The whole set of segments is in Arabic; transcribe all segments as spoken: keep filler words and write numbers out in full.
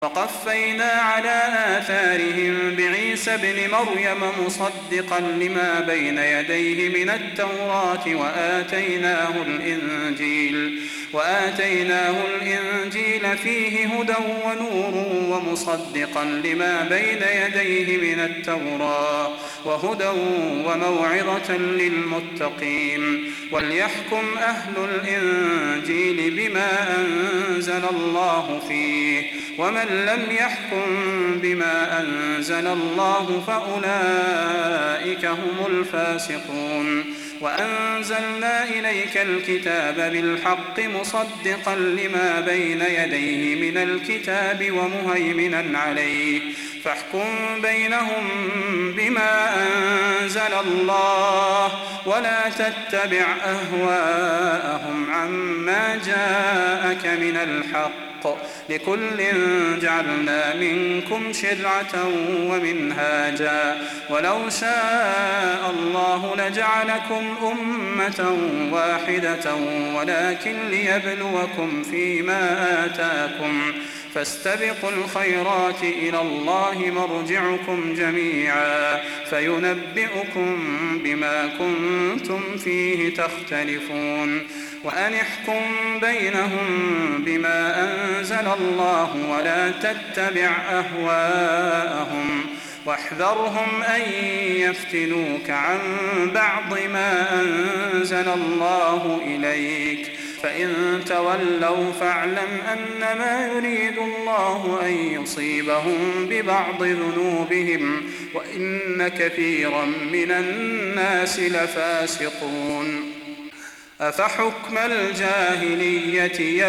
وقفينا على آثارهم بعيسى ابن مريم مصدقا لما بين يديه من التوراة وآتيناه الإنجيل وآتيناه الإنجيل فيه هدى ونور ومصدقا لما بين يديه من التوراة وهدى وموعظة للمتقين. وليحكم أهل الإنجيل بما أنزل الله فيه، ومن لم يحكم بما أنزل الله فأولئك هم الفاسقون. وأنزلنا إليك الكتاب بالحق مصدقا لما بين يديه من الكتاب ومهيمنا عليه، فاحكم بينهم بما أنزل الله ولا تتبع أهواءهم عما جاءك من الحق، لكل جعلنا منكم شرعة ومنهاجا، ولو شاء الله لجعلكم أمة واحدة ولكن ليبلوكم فيما آتاكم، فاستبقوا الخيرات إلى الله مرجعكم جميعا فينبئكم بما كنتم فيه تختلفون. وأن احكم بينهم بما أنزل الله ولا تتبع أهواءهم، واحذرهم أن يفتنوك عن بعض ما أنزل الله إليك، فإن تولوا فاعلم أنما يريد الله أن يصيبهم ببعض ذنوبهم وإن كثيرا من الناس لفاسقون. أفحكم الجاهلية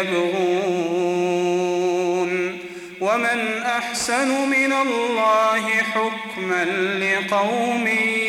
يبغون ومن أحسن من الله حكما لقوم